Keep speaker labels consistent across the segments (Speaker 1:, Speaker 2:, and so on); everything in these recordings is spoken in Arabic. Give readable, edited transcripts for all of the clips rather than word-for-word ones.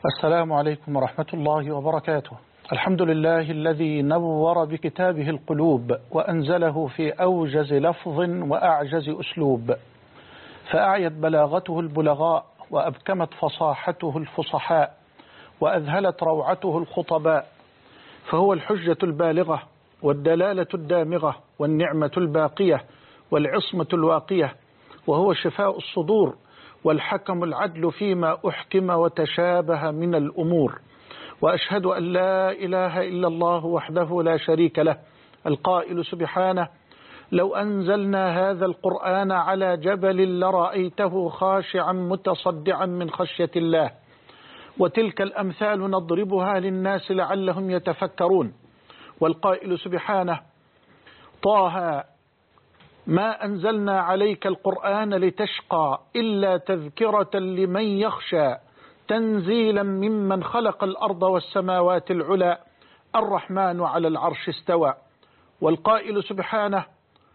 Speaker 1: السلام عليكم ورحمة الله وبركاته. الحمد لله الذي نور بكتابه القلوب وأنزله في أوجز لفظ وأعجز أسلوب، فأعيت بلاغته البلغاء وأبكمت فصاحته الفصحاء وأذهلت روعته الخطباء، فهو الحجة البالغة والدلالة الدامغة والنعمة الباقية والعصمة الواقية، وهو شفاء الصدور والحكم العدل فيما أحكم وتشابه من الأمور. وأشهد أن لا إله إلا الله وحده لا شريك له، القائل سبحانه: لو أنزلنا هذا القرآن على جبل لرأيته خاشعا متصدعا من خشية الله. وتلك الأمثال نضربها للناس لعلهم يتفكرون. والقائل سبحانه: طه ما أنزلنا عليك القرآن لتشقى إلا تذكرة لمن يخشى تنزيلا ممن خلق الأرض والسماوات العلى الرحمن على العرش استوى. والقائل سبحانه: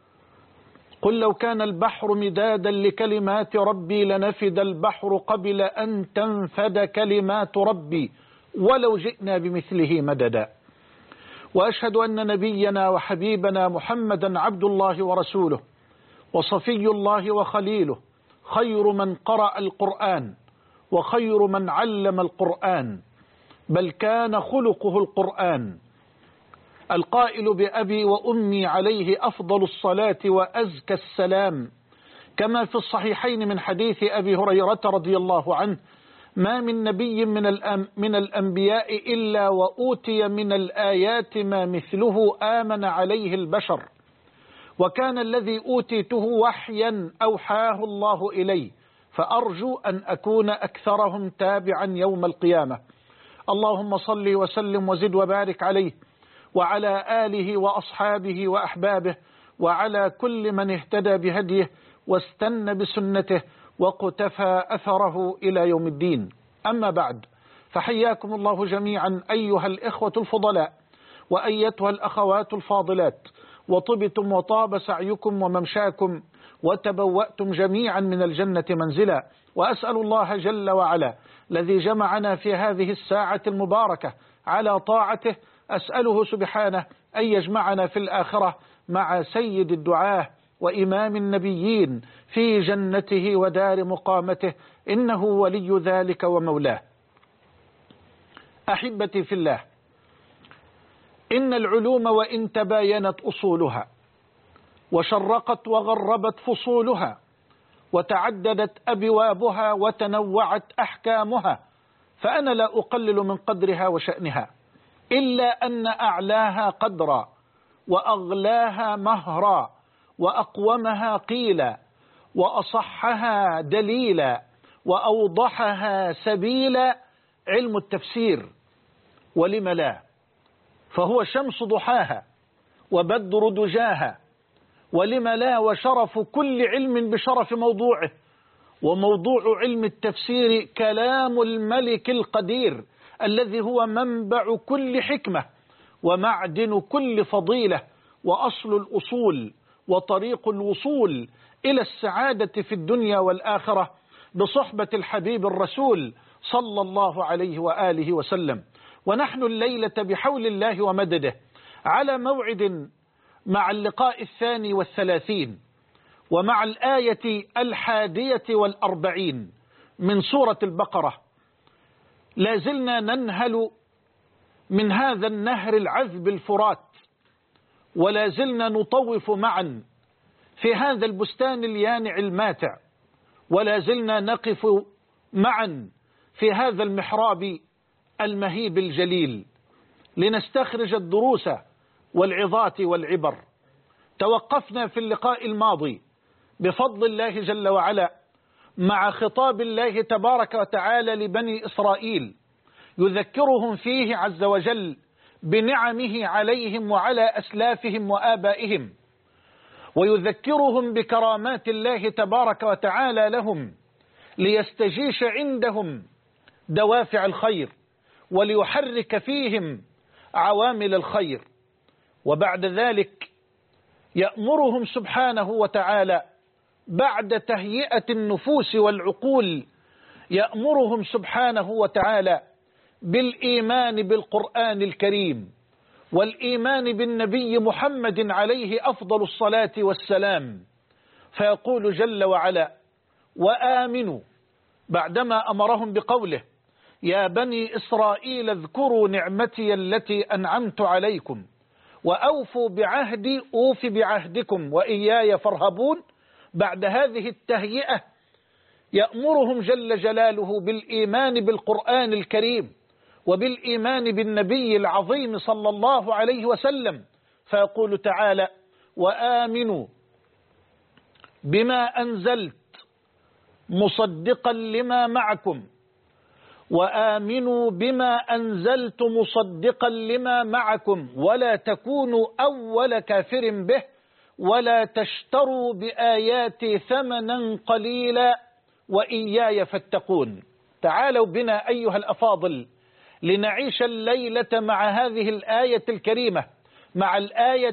Speaker 1: قل لو كان البحر مدادا لكلمات ربي لنفد البحر قبل أن تنفد كلمات ربي ولو جئنا بمثله مددا. وأشهد أن نبينا وحبيبنا محمدا عبد الله ورسوله وصفي الله وخليله، خير من قرأ القرآن وخير من علم القرآن، بل كان خلقه القرآن، القائل بأبي وأمي عليه أفضل الصلاة وأزكى السلام، كما في الصحيحين من حديث أبي هريرة رضي الله عنه: ما من نبي من الأنبياء إلا وأوتي من الآيات ما مثله آمن عليه البشر، وكان الذي أوتيته وحيا أوحاه الله إلي، فأرجو أن أكون أكثرهم تابعا يوم القيامة. اللهم صل وسلم وزد وبارك عليه وعلى آله وأصحابه وأحبابه وعلى كل من اهتدى بهديه واستنى بسنته وقتفى أثره إلى يوم الدين. أما بعد، فحياكم الله جميعا أيها الإخوة الفضلاء وأيتها الأخوات الفاضلات، وطبتم وطاب سعيكم وممشاكم وتبوأتم جميعا من الجنة منزلا. وأسأل الله جل وعلا الذي جمعنا في هذه الساعة المباركة على طاعته، أسأله سبحانه أن يجمعنا في الآخرة مع سيد الدعاة وإمام النبيين في جنته ودار مقامته، إنه ولي ذلك ومولاه. أحبتي في الله، إن العلوم وإن تباينت أصولها وشرقت وغربت فصولها وتعددت أبوابها وتنوعت أحكامها، فأنا لا أقلل من قدرها وشأنها، إلا أن أعلاها قدرا وأغلاها مهرا وأقومها قيلا وأصحها دليلا وأوضحها سبيلا علم التفسير. ولم لا؟ فهو شمس ضحاها وبدر دجاها. ولم لا؟ وشرف كل علم بشرف موضوعه، وموضوع علم التفسير كلام الملك القدير الذي هو منبع كل حكمة ومعدن كل فضيلة وأصل الأصول وطريق الوصول إلى السعادة في الدنيا والآخرة بصحبة الحبيب الرسول صلى الله عليه وآله وسلم. ونحن الليلة بحول الله ومدده على موعد مع اللقاء 32 ومع الآية 41 من سورة البقرة. لازلنا ننهل من هذا النهر العذب الفرات، ولازلنا نطوف معا في هذا البستان اليانع الماتع، ولازلنا نقف معا في هذا المحراب المهيب الجليل لنستخرج الدروس والعظات والعبر. توقفنا في اللقاء الماضي بفضل الله جل وعلا مع خطاب الله تبارك وتعالى لبني إسرائيل، يذكرهم فيه عز وجل بنعمه عليهم وعلى أسلافهم وآبائهم، ويذكرهم بكرامات الله تبارك وتعالى لهم ليستجيش عندهم دوافع الخير وليحرك فيهم عوامل الخير. وبعد ذلك يأمرهم سبحانه وتعالى بعد تهيئة النفوس والعقول، يأمرهم سبحانه وتعالى بالإيمان بالقرآن الكريم والإيمان بالنبي محمد عليه أفضل الصلاة والسلام، فيقول جل وعلا: وآمنوا، بعدما أمرهم بقوله: يا بني إسرائيل اذكروا نعمتي التي أنعمت عليكم وأوفوا بعهدي أوف بعهدكم وإياي فارهبون. بعد هذه التهيئة يأمرهم جل جلاله بالإيمان بالقرآن الكريم وبالإيمان بالنبي العظيم صلى الله عليه وسلم، فيقول تعالى: وآمنوا بما أنزلت مصدقا لما معكم، وآمنوا بما أنزلت مصدقا لما معكم ولا تكونوا أول كافر به ولا تشتروا بآياتي ثمنا قليلا وإياي فاتقون. تعالوا بنا أيها الأفاضل لنعيش الليلة مع هذه الآية الكريمة، مع الآية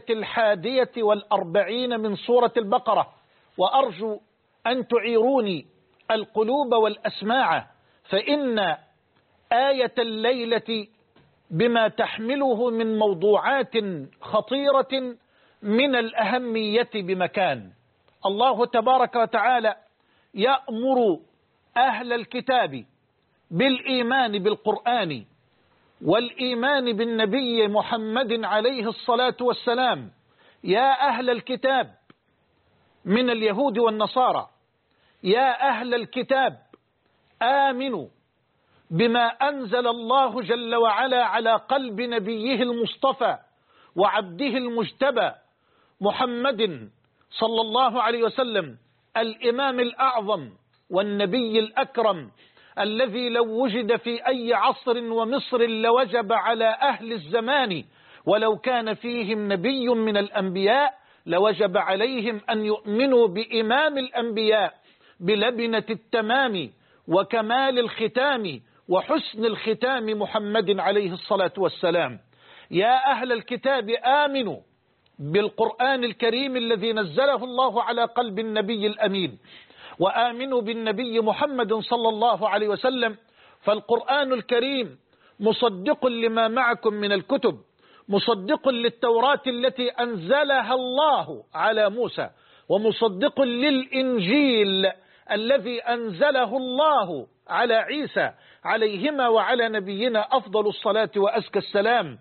Speaker 1: 41 من سورة البقرة، وأرجو أن تعيروني القلوب والأسماع، فإن آية الليلة بما تحمله من موضوعات خطيرة من الأهمية بمكان. الله تبارك وتعالى يأمر أهل الكتاب بالإيمان بالقرآن والإيمان بالنبي محمد عليه الصلاة والسلام. يا أهل الكتاب من اليهود والنصارى، يا أهل الكتاب آمنوا بما أنزل الله جل وعلا على قلب نبيه المصطفى وعبده المجتبى محمد صلى الله عليه وسلم، الإمام الأعظم والنبي الأكرم الذي لو وجد في أي عصر ومصر لوجب على أهل الزمان ولو كان فيهم نبي من الأنبياء لوجب عليهم أن يؤمنوا بإمام الأنبياء بلبنة التمام وكمال الختام وحسن الختام محمد عليه الصلاة والسلام. يا أهل الكتاب آمنوا بالقرآن الكريم الذي نزله الله على قلب النبي الأمين، وآمنوا بالنبي محمد صلى الله عليه وسلم، فالقرآن الكريم مصدق لما معكم من الكتب، مصدق للتوراة التي أنزلها الله على موسى، ومصدق للإنجيل الذي أنزله الله على عيسى عليهما وعلى نبينا أفضل الصلاة وأزكى السلام.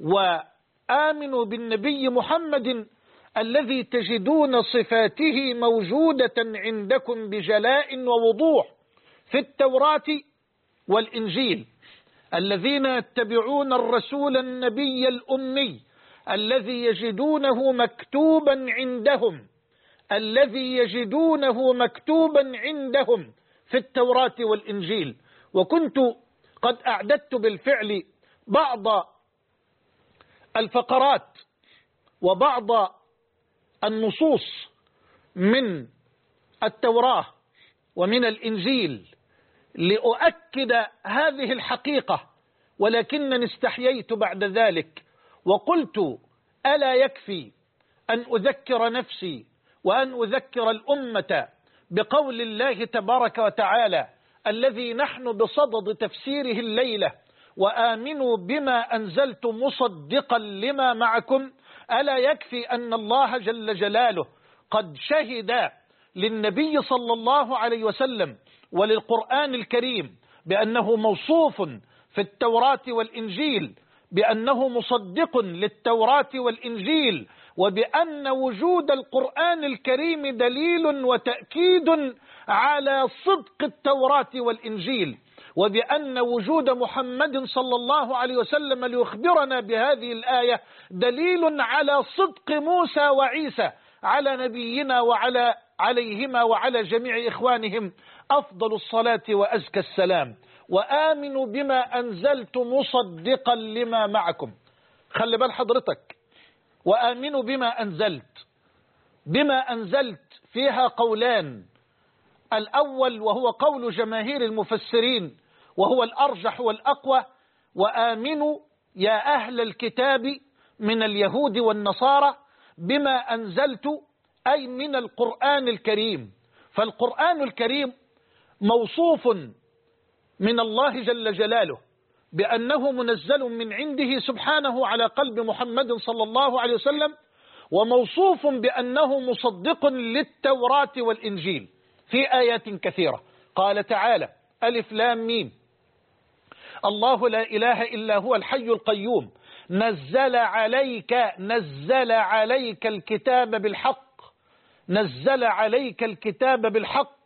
Speaker 1: وآمنوا بالنبي محمد الذي تجدون صفاته موجودة عندكم بجلاء ووضوح في التوراة والإنجيل، الذين يتبعون الرسول النبي الأمي الذي يجدونه مكتوبا عندهم، الذي يجدونه مكتوبا عندهم في التوراة والإنجيل. وكنت قد أعددت بالفعل بعض الفقرات وبعض النصوص من التوراة ومن الإنجيل لأؤكد هذه الحقيقة، ولكنني استحييت بعد ذلك وقلت: ألا يكفي أن أذكر نفسي وأن أذكر الأمة بقول الله تبارك وتعالى الذي نحن بصدد تفسيره الليلة: وآمنوا بما أنزلت مصدقا لما معكم. ألا يكفي أن الله جل جلاله قد شهد للنبي صلى الله عليه وسلم وللقرآن الكريم بأنه موصوف في التوراة والإنجيل بأنه مصدق للتوراة والإنجيل، وبأن وجود القرآن الكريم دليل وتأكيد على صدق التوراة والإنجيل، وبأن وجود محمد صلى الله عليه وسلم ليخبرنا بهذه الآية دليل على صدق موسى وعيسى على نبينا وعلى عليهما وعلى جميع إخوانهم أفضل الصلاة وأزكى السلام. وآمنوا بما أنزلت مصدقا لما معكم. خلي بال حضرتك، وآمنوا بما أنزلت، بما أنزلت فيها قولان، الأول وهو قول جماهير المفسرين وهو الأرجح والأقوى: وآمنوا يا أهل الكتاب من اليهود والنصارى بما أنزلت، أي من القرآن الكريم. فالقرآن الكريم موصوف من الله جل جلاله بأنه منزل من عنده سبحانه على قلب محمد صلى الله عليه وسلم، وموصوف بأنه مصدق للتوراة والإنجيل في آيات كثيرة. قال تعالى: ألف لام ميم، الله لا إله إلا هو الحي القيوم، نزل عليك الكتاب بالحق، نزل عليك الكتاب بالحق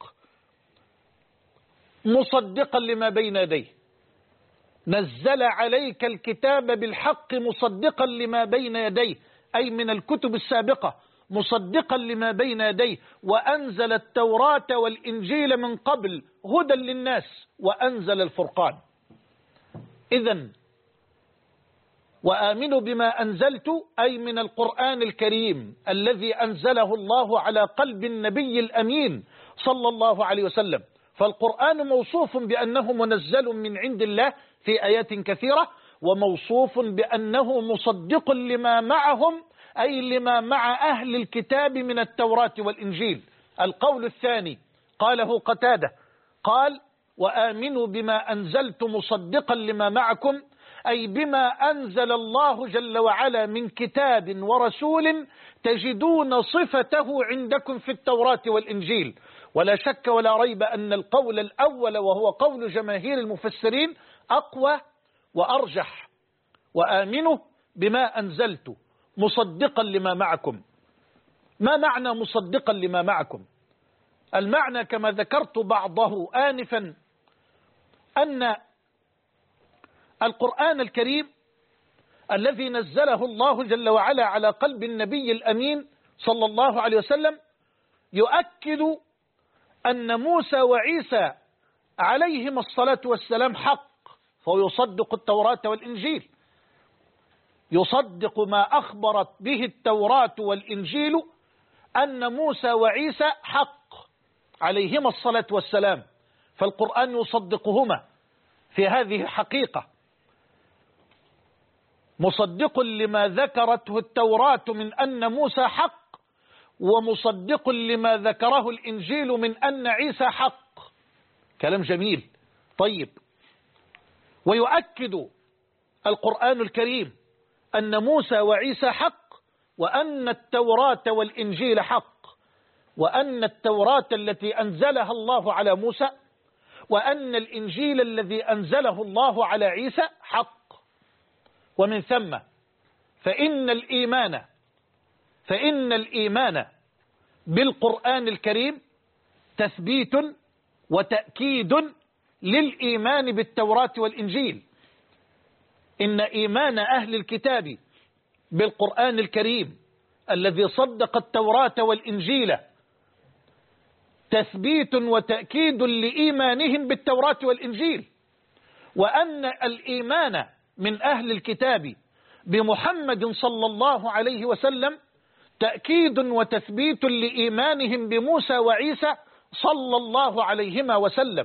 Speaker 1: مصدقا لما بين يديه، نزل عليك الكتاب بالحق مصدقا لما بين يديه، أي من الكتب السابقة، مصدقا لما بين يديه، وأنزل التوراة والإنجيل من قبل هدى للناس، وأنزل الفرقان. إذن وآمنوا بما أنزلت، أي من القرآن الكريم الذي أنزله الله على قلب النبي الأمين صلى الله عليه وسلم. فالقرآن موصوف بأنه منزل من عند الله في آيات كثيرة، وموصوف بأنه مصدق لما معهم، أي لما مع أهل الكتاب من التوراة والإنجيل. القول الثاني قاله قتادة، قال: وآمنوا بما أنزلت مصدقا لما معكم، أي بما أنزل الله جل وعلا من كتاب ورسول تجدون صفته عندكم في التوراة والإنجيل. ولا شك ولا ريب أن القول الأول، وهو قول جماهير المفسرين، أقوى وأرجح. وآمنوا بما أنزلت مصدقا لما معكم. ما معنى مصدقا لما معكم؟ المعنى كما ذكرت بعضه آنفا، أن القرآن الكريم الذي نزله الله جل وعلا على قلب النبي الأمين صلى الله عليه وسلم يؤكد أن موسى وعيسى عليهما الصلاة والسلام حق، فهو يصدق التوراة والإنجيل، يصدق ما أخبرت به التوراة والإنجيل أن موسى وعيسى حق عليهما الصلاة والسلام، فالقرآن يصدقهما في هذه الحقيقة، مصدق لما ذكرته التوراة من أن موسى حق، ومصدق لما ذكره الإنجيل من أن عيسى حق. كلام جميل. طيب، ويؤكد القرآن الكريم أن موسى وعيسى حق، وأن التوراة والإنجيل حق، وأن التوراة التي أنزلها الله على موسى، وأن الإنجيل الذي أنزله الله على عيسى حق. ومن ثم فإن الإيمان بالقرآن الكريم تثبيت وتأكيد للإيمان بالتوراة والإنجيل. إن إيمان أهل الكتاب بالقرآن الكريم الذي صدق التوراة والإنجيل تثبيت وتأكيد لإيمانهم بالتوراة والإنجيل، وأن الإيمان من أهل الكتاب بمحمد صلى الله عليه وسلم تأكيد وتثبيت لإيمانهم بموسى وعيسى صلى الله عليهما وسلم.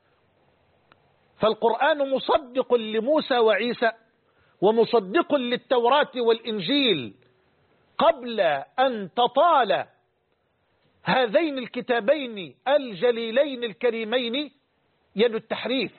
Speaker 1: فالقرآن مصدق لموسى وعيسى ومصدق للتوراة والإنجيل قبل أن تطال هذين الكتابين الجليلين الكريمين يد التحريف.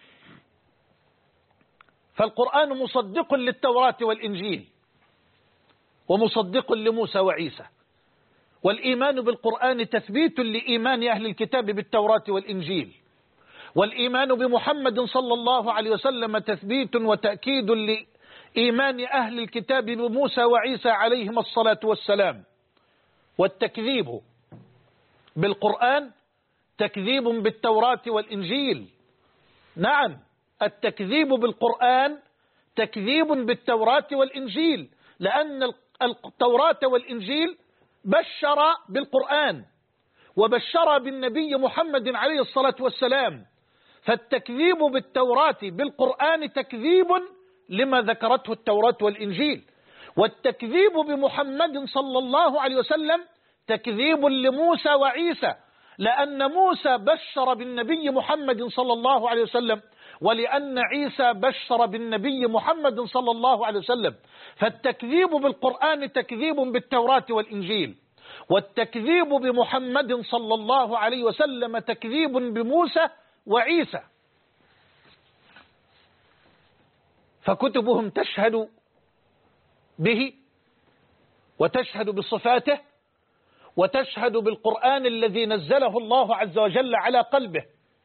Speaker 1: فالقرآن مصدق للتوراة والإنجيل ومصدق لموسى وعيسى، والإيمان بالقرآن تثبيت لإيمان أهل الكتاب بالتوراة والإنجيل، والإيمان بمحمد صلى الله عليه وسلم تثبيت وتأكيد لإيمان أهل الكتاب بموسى وعيسى عليهما الصلاة والسلام. والتكذيب بالقرآن تكذيب بالتوراة والإنجيل. نعم، التكذيب بالقرآن تكذيب بالتوراة والإنجيل، لأن التوراة والإنجيل بشر بالقرآن وبشر بالنبي محمد عليه الصلاة والسلام، فالتكذيب بالتوراة بالقرآن تكذيب لما ذكرته التوراة والإنجيل، والتكذيب بمحمد صلى الله عليه وسلم تكذيب لموسى وعيسى، لأن موسى بشر بالنبي محمد صلى الله عليه وسلم، ولأن عيسى بشر بالنبي محمد صلى الله عليه وسلم. فالتكذيب بالقرآن تكذيب بالتوراة والإنجيل، والتكذيب بمحمد صلى الله عليه وسلم تكذيب بموسى وعيسى. فكتبهم تشهد به وتشهد بصفاته وتشهد بالقرآن الذي نزله الله عز وجل على قلبه.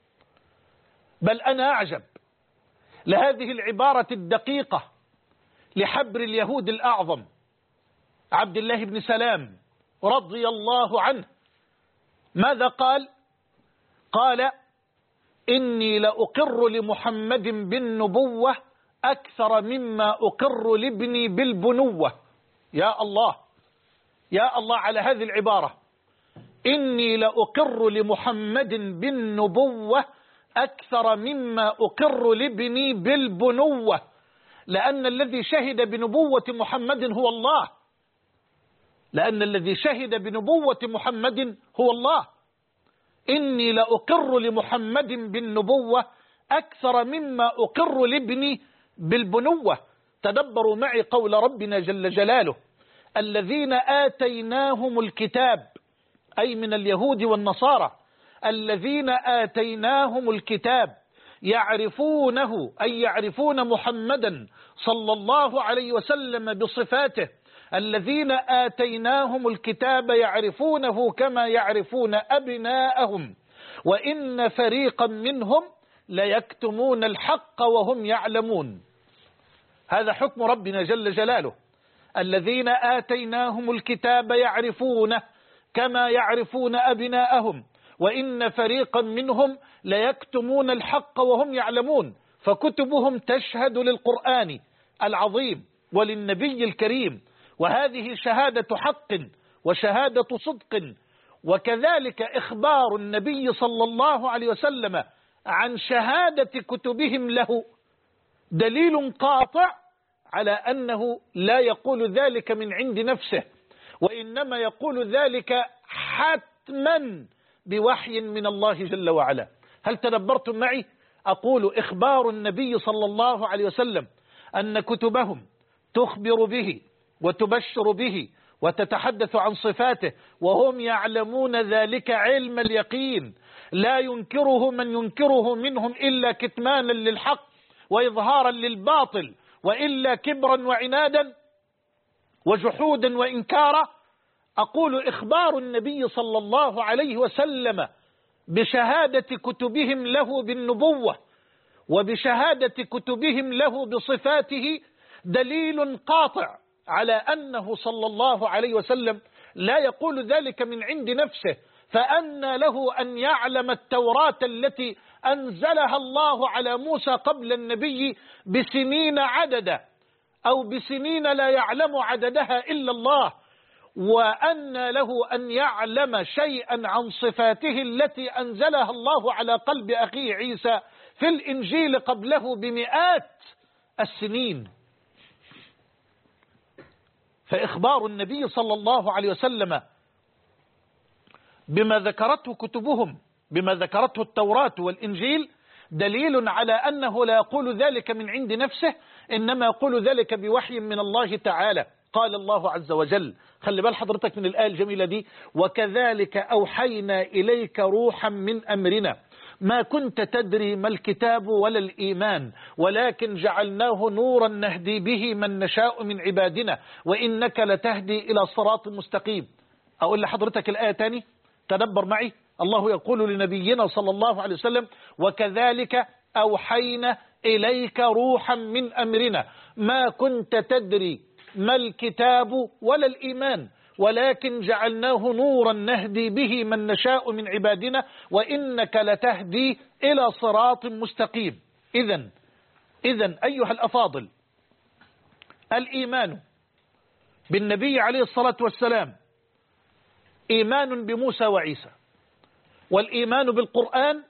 Speaker 1: بل أنا أعجب لهذه العبارة الدقيقة لحبر اليهود الأعظم عبد الله بن سلام رضي الله عنه. ماذا قال؟ قال: إني لأقر لمحمد بالنبوة أكثر مما أقر لابني بالبنوة. يا الله، يا الله على هذه العبارة. إني لأقر لمحمد بالنبوة أكثر مما أقر لابني بالبنوة، لأن الذي شهد بنبوة محمد هو الله، لأن الذي شهد بنبوة محمد هو الله. إني لأقر لمحمد بالنبوة أكثر مما أقر لابني بالبنوة. تدبروا معي قول ربنا جل جلاله: الذين آتيناهم الكتاب، أي من اليهود والنصارى، الذين آتيناهم الكتاب يعرفونه، أي يعرفون محمدا صلى الله عليه وسلم بصفاته. الذين آتيناهم الكتاب يعرفونه كما يعرفون أبناءهم وإن فريقا منهم ليكتمون الحق وهم يعلمون. هذا حكم ربنا جل جلاله. الذين آتيناهم الكتاب يعرفونه كما يعرفون أبناءهم وإن فريقا منهم ليكتمون الحق وهم يعلمون. فكتبهم تشهد للقرآن العظيم وللنبي الكريم، وهذه شهادة حق وشهادة صدق. وكذلك إخبار النبي صلى الله عليه وسلم عن شهادة كتبهم له دليل قاطع على أنه لا يقول ذلك من عند نفسه، وإنما يقول ذلك حتما بوحي من الله جل وعلا. هل تدبرتم معي؟ أقول: إخبار النبي صلى الله عليه وسلم أن كتبهم تخبر به وتبشر به وتتحدث عن صفاته وهم يعلمون ذلك علم اليقين، لا ينكره من ينكره منهم إلا كتمانا للحق وإظهارا للباطل، وإلا كبرا وعنادا وجحودا وإنكارا. أقول: إخبار النبي صلى الله عليه وسلم بشهادة كتبهم له بالنبوة وبشهادة كتبهم له بصفاته دليل قاطع على أنه صلى الله عليه وسلم لا يقول ذلك من عند نفسه. فأنى له أن يعلم التوراة التي أنزلها الله على موسى قبل النبي بسنين عددا، أو بسنين لا يعلم عددها إلا الله، وأنى له أن يعلم شيئا عن صفاته التي أنزلها الله على قلب أخيه عيسى في الإنجيل قبله بمئات السنين. فإخبار النبي صلى الله عليه وسلم بما ذكرته كتبهم، بما ذكرته التوراة والإنجيل، دليل على أنه لا يقول ذلك من عند نفسه، إنما يقول ذلك بوحي من الله تعالى. قال الله عز وجل، خلي بال حضرتك من الآية الجميلة دي: وكذلك أوحينا إليك روحا من أمرنا ما كنت تدري ما الكتاب ولا الإيمان ولكن جعلناه نورا نهدي به من نشاء من عبادنا وإنك لتهدي إلى صراط مستقيم. أقول لحضرتك الآية تاني، تدبر معي. الله يقول لنبينا صلى الله عليه وسلم: وكذلك أوحينا إليك روحا من أمرنا ما كنت تدري ما الكتاب ولا الإيمان ولكن جعلناه نورا نهدي به من نشاء من عبادنا وإنك لتهدي إلى صراط مستقيم. إذن أيها الأفاضل، الإيمان بالنبي عليه الصلاة والسلام إيمان بموسى وعيسى، والإيمان بالقرآن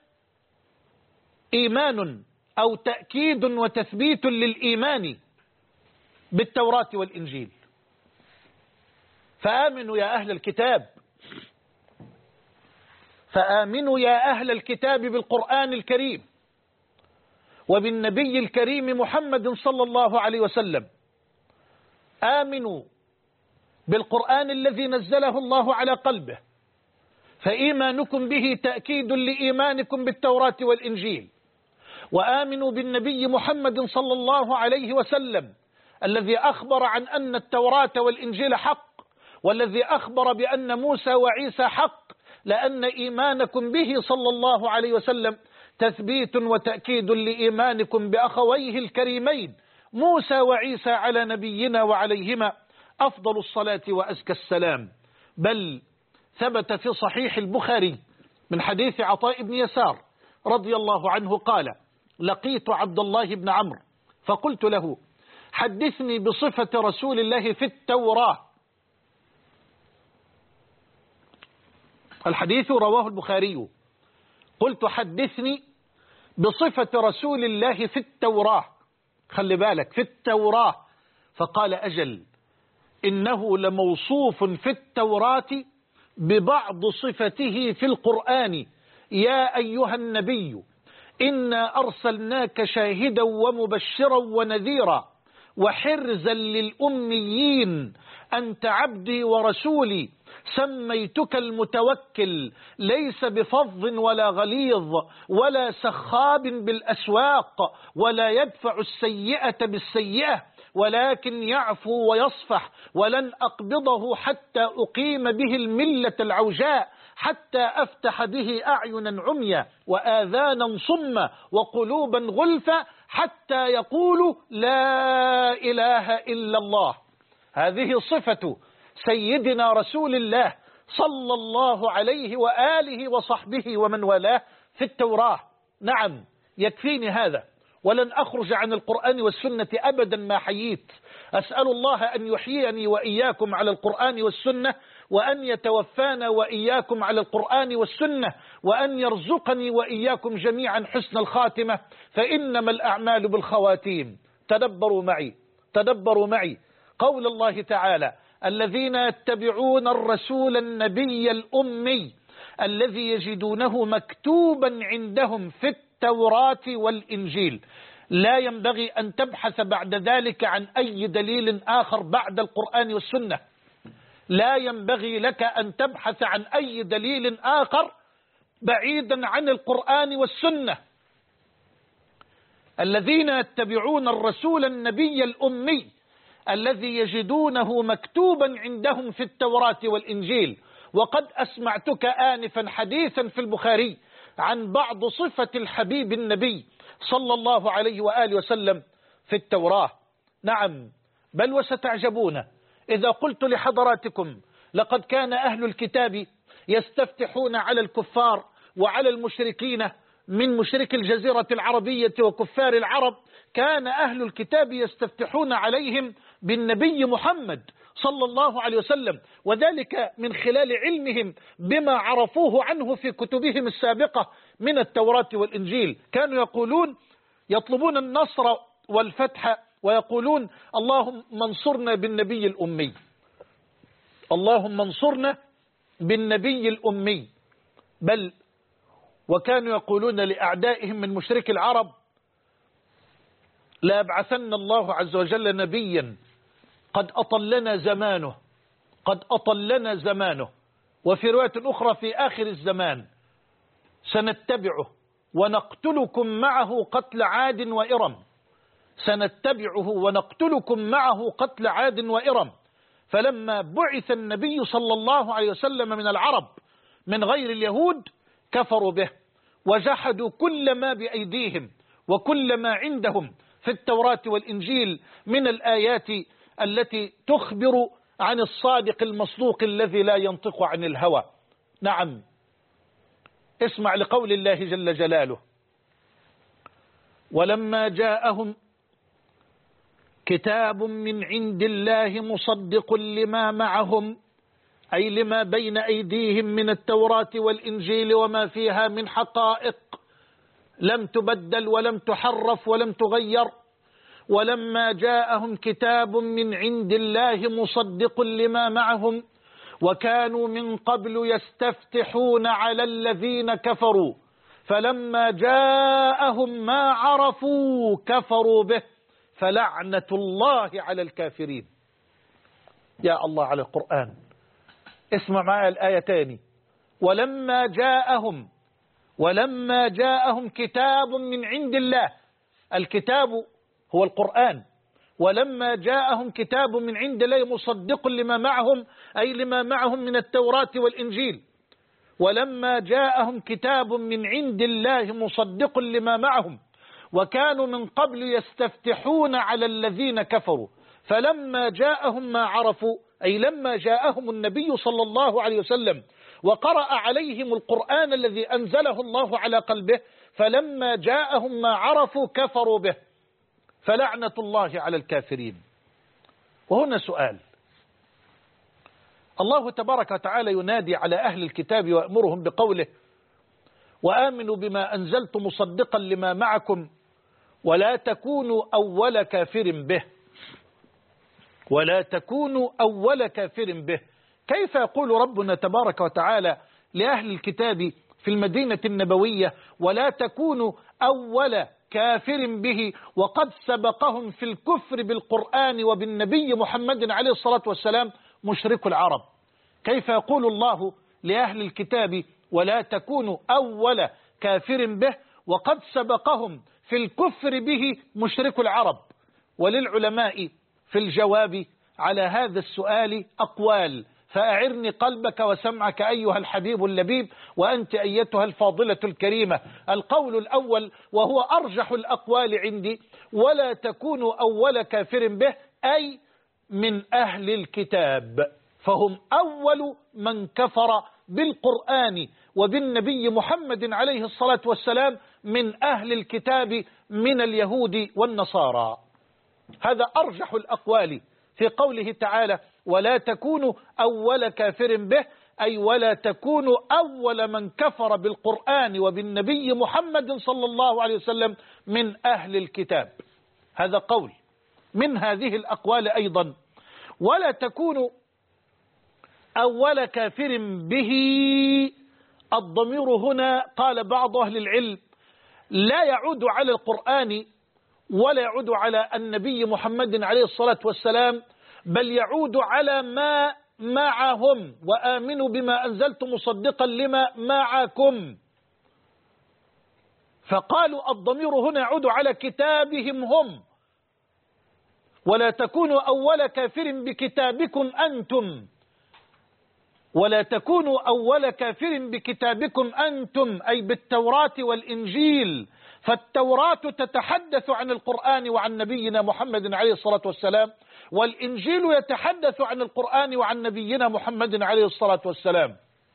Speaker 1: إيمان أو تأكيد وتثبيت للإيمان بالتوراة والإنجيل. فآمنوا يا أهل الكتاب، فآمنوا يا أهل الكتاب بالقرآن الكريم وبالنبي الكريم محمد صلى الله عليه وسلم. آمنوا بالقرآن الذي نزله الله على قلبه، فإيمانكم به تأكيد لإيمانكم بالتوراة والإنجيل، وآمنوا بالنبي محمد صلى الله عليه وسلم الذي أخبر عن أن التوراة والإنجيل حق، والذي أخبر بأن موسى وعيسى حق، لأن إيمانكم به صلى الله عليه وسلم تثبيت وتأكيد لإيمانكم بأخويه الكريمين موسى وعيسى على نبينا وعليهما أفضل الصلاة وأزكى السلام. بل ثبت في صحيح البخاري من حديث عطاء بن يسار رضي الله عنه قال: لقيت عبد الله بن عمرو فقلت له: حدثني بصفة رسول الله في التوراة. الحديث رواه البخاري. قلت: حدثني بصفة رسول الله في التوراة، خلي بالك في التوراة. فقال: أجل، إنه لموصوف في التوراة ببعض صفته في القرآن: يا أيها النبي إنا أرسلناك شاهدا ومبشرا ونذيرا وحرزا للأميين أنت عبدي ورسولي سميتك المتوكل ليس بفظ ولا غليظ ولا سخاب بالأسواق ولا يدفع السيئة بالسيئة ولكن يعفو ويصفح ولن أقبضه حتى أقيم به الملة العوجاء حتى أفتح به أعينا عميا وآذانا صما وقلوبا غلفا حتى يقولوا لا إله إلا الله. هذه صفة سيدنا رسول الله صلى الله عليه وآله وصحبه ومن والاه في التوراة. نعم، يكفيني هذا، ولن أخرج عن القرآن والسنة أبدا ما حييت. أسأل الله أن يحييني وإياكم على القرآن والسنة، وأن يتوفانا وإياكم على القرآن والسنة، وأن يرزقني وإياكم جميعا حسن الخاتمة، فإنما الأعمال بالخواتيم. تدبروا معي قول الله تعالى: الذين يتبعون الرسول النبي الأمي الذي يجدونه مكتوبا عندهم في التوراة والإنجيل. لا ينبغي أن تبحث بعد ذلك عن أي دليل آخر بعد القرآن والسنة. لا ينبغي لك أن تبحث عن أي دليل آخر بعيدا عن القرآن والسنة. الذين يتبعون الرسول النبي الأمي الذي يجدونه مكتوبا عندهم في التوراة والإنجيل. وقد أسمعتك آنفا حديثا في البخاري عن بعض صفة الحبيب النبي صلى الله عليه وآله وسلم في التوراة. نعم، بل وستعجبون إذا قلت لحضراتكم: لقد كان أهل الكتاب يستفتحون على الكفار وعلى المشركين من مشرك الجزيرة العربية وكفار العرب. كان أهل الكتاب يستفتحون عليهم بالنبي محمد صلى الله عليه وسلم، وذلك من خلال علمهم بما عرفوه عنه في كتبهم السابقة من التوراة والإنجيل. كانوا يطلبون النصر والفتح ويقولون: اللهم انصرنا بالنبي الأمي، اللهم انصرنا بالنبي الأمي. بل وكانوا يقولون لأعدائهم من مشرك العرب: لا يبعثن الله عز وجل نبيا قد أطلنا زمانه، وفي رواية أخرى في آخر الزمان سنتبعه ونقتلكم معه قتل عاد وإرم، سنتبعه ونقتلكم معه قتل عاد وإرم. فلما بعث النبي صلى الله عليه وسلم من العرب من غير اليهود كفروا به وجحدوا كل ما بأيديهم وكل ما عندهم في التوراة والإنجيل من الآيات التي تخبر عن الصادق المصدوق الذي لا ينطق عن الهوى. نعم، اسمع لقول الله جل جلاله: ولما جاءهم كتاب من عند الله مصدق لما معهم، أي لما بين أيديهم من التوراة والإنجيل وما فيها من حقائق لم تبدل ولم تحرف ولم تغير. ولما جاءهم كتاب من عند الله مصدق لما معهم وكانوا من قبل يستفتحون على الذين كفروا فلما جاءهم ما عرفوا كفروا به فلعنة الله على الكافرين. يا الله على القرآن، اسمع معي الآية تاني: ولما جاءهم ولما جاءهم كتاب من عند الله، الكتاب هو القرآن، ولما جاءهم كتاب من عند الله مصدق لما معهم، أي لما معهم من التوراة والإنجيل. ولما جاءهم كتاب من عند الله مصدق لما معهم وكانوا من قبل يستفتحون على الذين كفروا فلما جاءهم ما عرفوا، أي لما جاءهم النبي صلى الله عليه وسلم وقرأ عليهم القرآن الذي أنزله الله على قلبه، فلما جاءهم ما عرفوا كفروا به، فلعنة الله على الكافرين. وهنا سؤال، الله تبارك وتعالى ينادي على أهل الكتاب ويأمرهم بقوله: وآمنوا بما أنزلت مصدقا لما معكم ولا تكونوا أول كافر به، ولا تكونوا أول كافر به. كيف يقول ربنا تبارك وتعالى لأهل الكتاب في المدينة النبوية ولا تكونوا أول كافر به وقد سبقهم في الكفر بالقرآن وبالنبي محمد عليه الصلاة والسلام مشرك العرب؟ كيف يقول الله لأهل الكتاب ولا تكونوا أول كافر به وقد سبقهم في الكفر به مشرك العرب؟ وللعلماء في الجواب على هذا السؤال أقوال، فأعرني قلبك وسمعك أيها الحبيب اللبيب وأنت أيتها الفاضلة الكريمة. القول الأول وهو أرجح الأقوال عندي: ولا تكونوا أول كافر به، أي من أهل الكتاب، فهم أول من كفر بالقرآن وبالنبي محمد عليه الصلاة والسلام من أهل الكتاب من اليهود والنصارى. هذا أرجح الأقوال في قوله تعالى: ولا تكونوا أول كافر به، أي ولا تكونوا أول من كفر بالقرآن وبالنبي محمد صلى الله عليه وسلم من أهل الكتاب. هذا قول. من هذه الأقوال أيضا: ولا تكونوا أول كافر به، الضمير هنا قال بعض أهل العلم لا يعود على القرآن ولا يعود على النبي محمد عليه الصلاة والسلام، بل يعود على ما معهم، وآمنوا بما أنزلت مصدقا لما معكم. فقالوا الضمير هنا يعود على كتابهم هم، ولا تكونوا أول كافر بكتابكم أنتم، ولا تكونوا أول كافر بكتابكم أنتم، أي بالتوراة والإنجيل، فالتوراة تتحدث عن القرآن وعن نبينا محمد عليه الصلاة والسلام، والإنجيل يتحدث عن القرآن وعن نبينا محمد عليه الصلاة والسلام.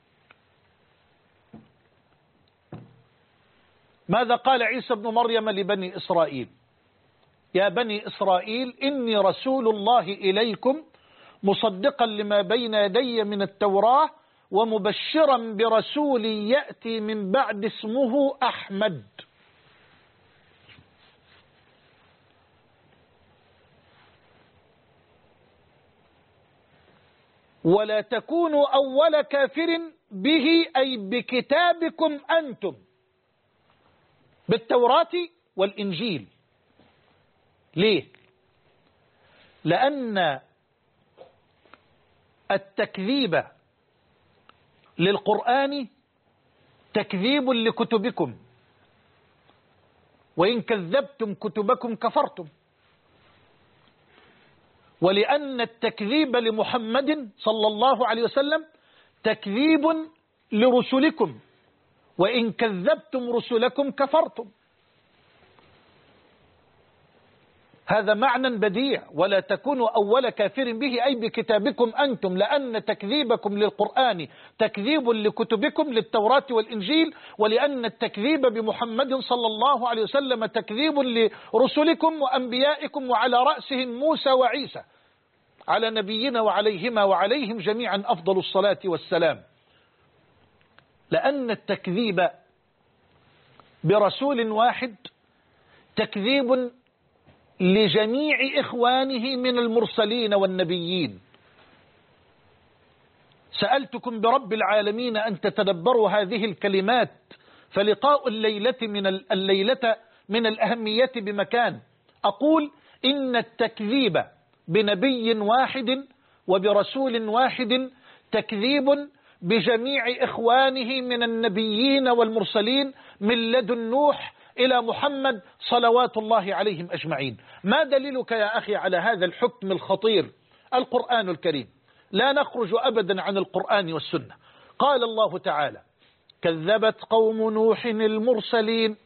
Speaker 1: ماذا قال عيسى بن مريم لبني إسرائيل؟ يا بني إسرائيل إني رسول الله إليكم مصدقا لما بين يدي من التوراة ومبشرا برسول يأتي من بعد اسمه أحمد. ولا تكونوا أول كافر به، أي بكتابكم أنتم، بالتوراة والإنجيل. ليه؟ لأن التكذيب للقرآن تكذيب لكتبكم، وإن كذبتم كتبكم كفرتم. ولأن التكذيب لمحمد صلى الله عليه وسلم تكذيب لرسلكم، وإن كذبتم رسلكم كفرتم. هذا معنى بديع. ولا تكونوا أول كافر به، أي بكتابكم أنتم، لأن تكذيبكم للقرآن تكذيب لكتبكم للتوراة والإنجيل، ولأن التكذيب بمحمد صلى الله عليه وسلم تكذيب لرسلكم وأنبيائكم، وعلى رأسهم موسى وعيسى على نبينا وعليهما وعليهم جميعا أفضل الصلاة والسلام. لأن التكذيب برسول واحد تكذيب لجميع إخوانه من المرسلين والنبيين. سألتكم برب العالمين أن تتدبروا هذه الكلمات، فلقاء الليلة من الأهمية بمكان. أقول إن التكذيب بنبي واحد وبرسول واحد تكذيب بجميع إخوانه من النبيين والمرسلين من لدن نوح إلى محمد صلوات الله عليهم أجمعين. ما دليلك يا أخي على هذا الحكم الخطير؟ القرآن الكريم، لا نخرج أبدا عن القرآن والسنة. قال الله تعالى: كذبت قوم نوح المرسلين.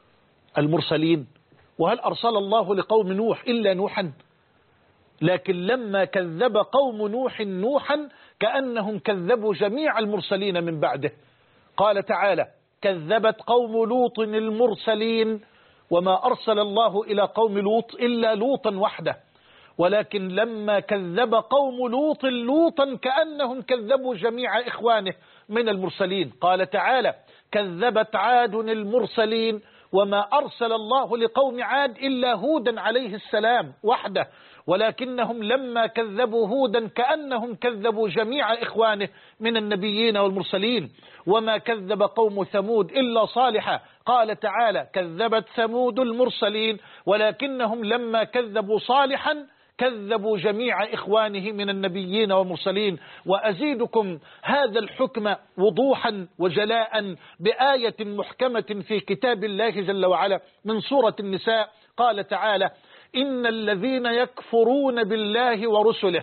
Speaker 1: وهل أرسل الله لقوم نوح إلا نوحا؟ لكن لما كذب قوم نوحا كأنهم كذبوا جميع المرسلين من بعده. قال تعالى: كذبت قوم لوط المرسلين، وما أرسل الله إلى قوم لوط إلا لوطا وحده، ولكن لما كذب قوم لوطا كأنهم كذبوا جميع إخوانه من المرسلين. قال تعالى: كذبت عاد المرسلين، وما أرسل الله لقوم عاد إلا هودا عليه السلام وحده، ولكنهم لما كذبوا هودا كأنهم كذبوا جميع إخوانه من النبيين والمرسلين. وما كذب قوم ثمود إلا صالحا. قال تعالى: كذبت ثمود المرسلين، ولكنهم لما كذبوا صالحا كذبوا جميع إخوانه من النبيين والمرسلين. وأزيدكم هذا الحكم وضوحا وجلاء بآية محكمة في كتاب الله جل وعلا من سورة النساء. قال تعالى: إن الذين يكفرون بالله ورسله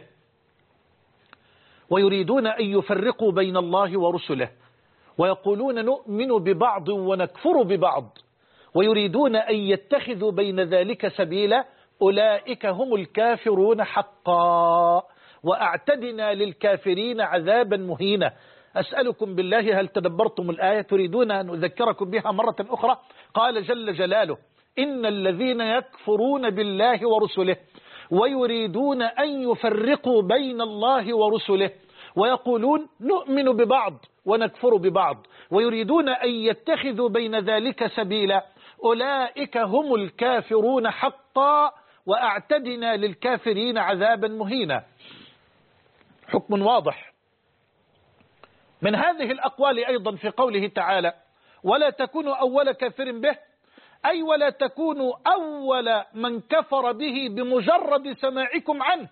Speaker 1: ويريدون أن يفرقوا بين الله ورسله ويقولون نؤمن ببعض ونكفر ببعض ويريدون أن يتخذوا بين ذلك سبيلا أولئك هم الكافرون حقا وأعتدنا للكافرين عذابا مهينا. أسألكم بالله، هل تدبرتم الآية؟ تريدون أن أذكركم بها مرة أخرى؟ قال جل جلاله: إن الذين يكفرون بالله ورسله ويريدون أن يفرقوا بين الله ورسله ويقولون نؤمن ببعض ونكفر ببعض ويريدون أن يتخذوا بين ذلك سبيلا أولئك هم الكافرون حقا وأعتدنا للكافرين عذابا مهينا. حكم واضح. من هذه الأقوال أيضا في قوله تعالى: ولا تكونوا أول كافر به، أي ولا تكونوا أول من كفر به بمجرد سماعكم عنه،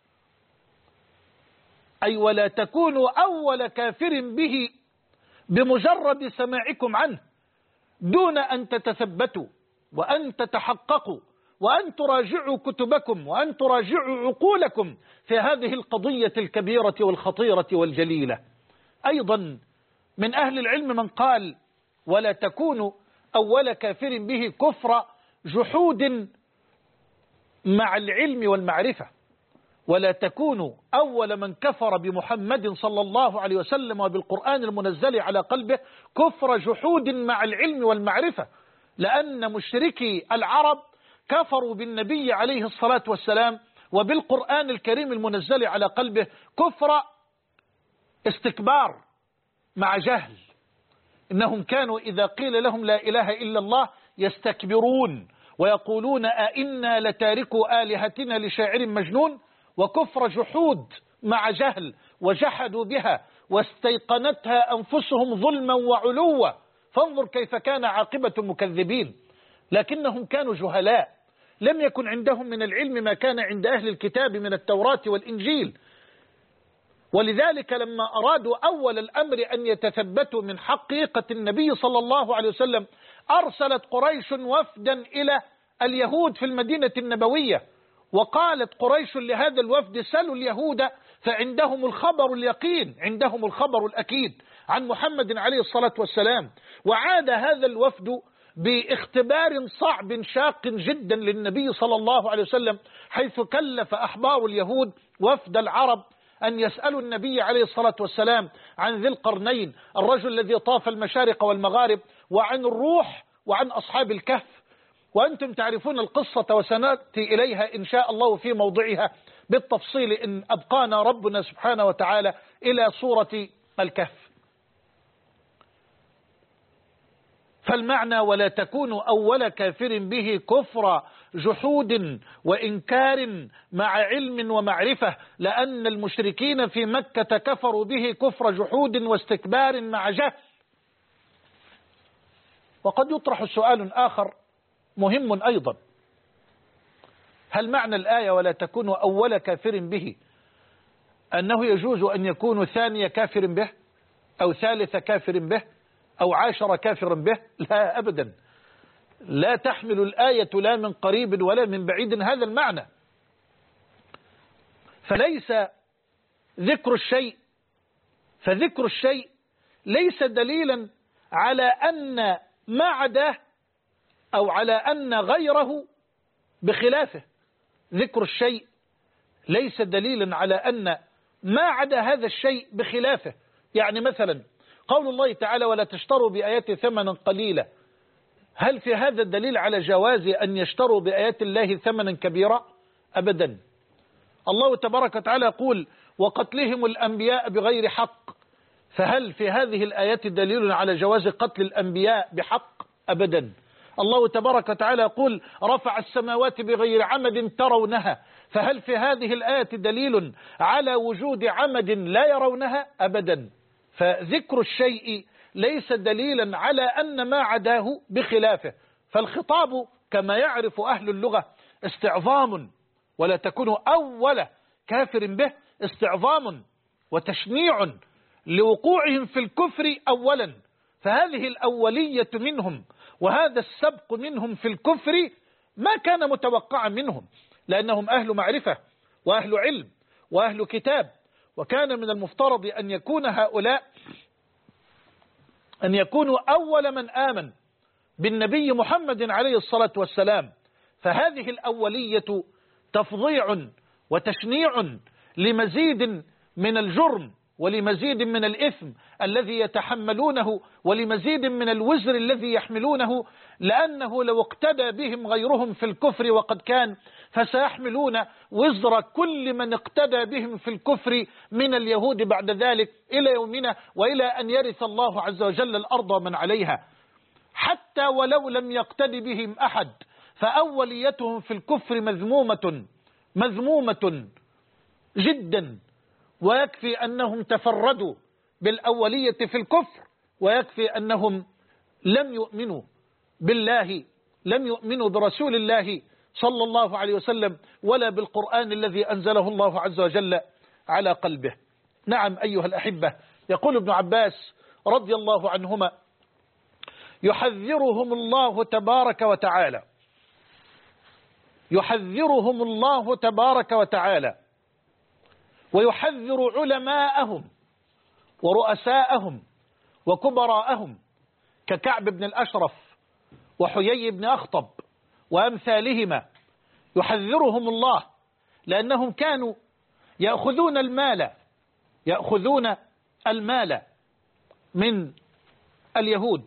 Speaker 1: أي ولا تكونوا أول كافر به بمجرد سماعكم عنه دون أن تتثبتوا وأن تتحققوا وأن تراجعوا كتبكم وأن تراجعوا عقولكم في هذه القضية الكبيرة والخطيرة والجليلة. أيضا من أهل العلم من قال: ولا تكونوا أول كافر به كفر جحود مع العلم والمعرفة، ولا تكونوا أول من كفر بمحمد صلى الله عليه وسلم وبالقرآن المنزل على قلبه كفر جحود مع العلم والمعرفة، لأن مشركي العرب كفروا بالنبي عليه الصلاة والسلام وبالقرآن الكريم المنزل على قلبه كفر استكبار مع جهل. إنهم كانوا إذا قيل لهم لا إله إلا الله يستكبرون ويقولون أئنا لتاركوا آلهتنا لشاعر مجنون، وكفر جحود مع جهل وجحدوا بها واستيقنتها أنفسهم ظلما وعلوا، فانظر كيف كان عاقبة المكذبين. لكنهم كانوا جهلاء، لم يكن عندهم من العلم ما كان عند أهل الكتاب من التوراة والإنجيل، ولذلك لما أرادوا أول الأمر أن يتثبتوا من حقيقة النبي صلى الله عليه وسلم أرسلت قريش وفدا إلى اليهود في المدينة النبوية، وقالت قريش لهذا الوفد: سلوا اليهود فعندهم الخبر اليقين، عندهم الخبر الأكيد عن محمد عليه الصلاة والسلام. وعاد هذا الوفد باختبار صعب شاق جدا للنبي صلى الله عليه وسلم، حيث كلف أحبار اليهود وفد العرب أن يسألوا النبي عليه الصلاة والسلام عن ذي القرنين الرجل الذي طاف المشارق والمغارب، وعن الروح، وعن أصحاب الكهف. وأنتم تعرفون القصة وسنأتي إليها إن شاء الله في موضعها بالتفصيل إن أبقانا ربنا سبحانه وتعالى إلى سورة الكهف. فالمعنى: ولا تكونوا أول كافر به كفر جحود وإنكار مع علم ومعرفة، لأن المشركين في مكة كفروا به كفر جحود واستكبار مع جهل. وقد يطرح سؤال آخر مهم أيضا: هل معنى الآية ولا تكونوا أول كافر به أنه يجوز أن يكونوا ثاني كافر به؟ أو ثالث كافر به أو عاشر كافر به، لا أبدا، لا تحمل الآية لا من قريب ولا من بعيد هذا المعنى. فليس ذكر الشيء، فذكر الشيء ليس دليلا على أن ما عداه أو على أن غيره بخلافه. ذكر الشيء ليس دليلا على أن ما عدا هذا الشيء بخلافه. يعني مثلا قول الله تعالى ولا تشتروا بآيات ثمنا قليلا، هل في هذا الدليل على جواز أن يشتروا بآيات الله ثمنا كبيرا؟ أبدا. الله تبارك وتعالى يقول وقتلهم الأنبياء بغير حق، فهل في هذه الآيات دليل على جواز قتل الأنبياء بحق؟ أبدا. الله تبارك وتعالى يقول رفع السماوات بغير عمد ترونها، فهل في هذه الآية دليل على وجود عمد لا يرونها؟ أبدا. فذكر الشيء ليس دليلا على أن ما عداه بخلافه. فالخطاب كما يعرف أهل اللغة استعظام، ولا تكونوا أول كافر به، استعظام وتشنيع لوقوعهم في الكفر أولا. فهذه الأولية منهم وهذا السبق منهم في الكفر ما كان متوقعا منهم، لأنهم أهل معرفة وأهل علم وأهل كتاب، وكان من المفترض أن يكون هؤلاء أن يكونوا أول من آمن بالنبي محمد عليه الصلاة والسلام. فهذه الأولية تفضيع وتشنيع لمزيد من الجرم ولمزيد من الإثم الذي يتحملونه ولمزيد من الوزر الذي يحملونه، لأنه لو اقتدى بهم غيرهم في الكفر وقد كان فسيحملون وزر كل من اقتدى بهم في الكفر من اليهود بعد ذلك إلى يومنا وإلى أن يرث الله عز وجل الأرض من عليها. حتى ولو لم يقتد بهم أحد فأوليتهم في الكفر مذمومة جدا، ويكفي أنهم تفردوا بالأولية في الكفر، ويكفي أنهم لم يؤمنوا بالله، لم يؤمنوا برسول الله صلى الله عليه وسلم ولا بالقرآن الذي أنزله الله عز وجل على قلبه. نعم أيها الأحبة، يقول ابن عباس رضي الله عنهما يحذرهم الله تبارك وتعالى، يحذرهم الله تبارك وتعالى ويحذر علماءهم ورؤساءهم وكبراءهم ككعب بن الأشرف وحيي بن أخطب وأمثالهما، يحذرهم الله لأنهم كانوا يأخذون المال من اليهود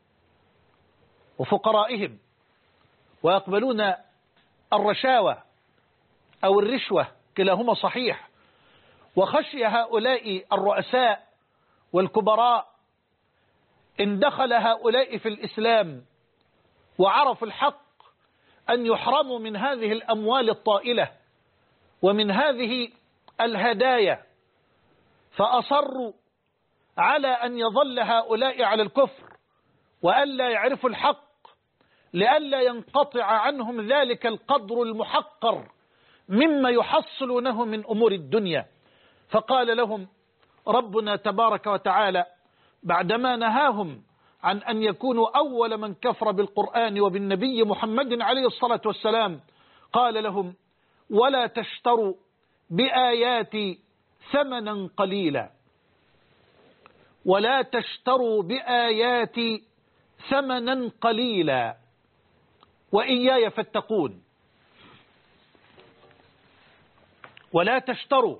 Speaker 1: وفقرائهم، ويقبلون الرشاوى أو الرشوة، كلاهما صحيح. وخشي هؤلاء الرؤساء والكبراء إن دخل هؤلاء في الإسلام وعرفوا الحق أن يحرموا من هذه الأموال الطائلة ومن هذه الهدايا، فأصروا على أن يظل هؤلاء على الكفر وألا يعرفوا الحق لئلا ينقطع عنهم ذلك القدر المحقر مما يحصلونه من أمور الدنيا. فقال لهم ربنا تبارك وتعالى بعدما نهاهم عن أن يكونوا أول من كفر بالقرآن وبالنبي محمد عليه الصلاة والسلام، قال لهم ولا تشتروا بآياتي ثمنا قليلا، ولا تشتروا بآياتي ثمنا قليلا وإياي فاتقون. ولا تشتروا،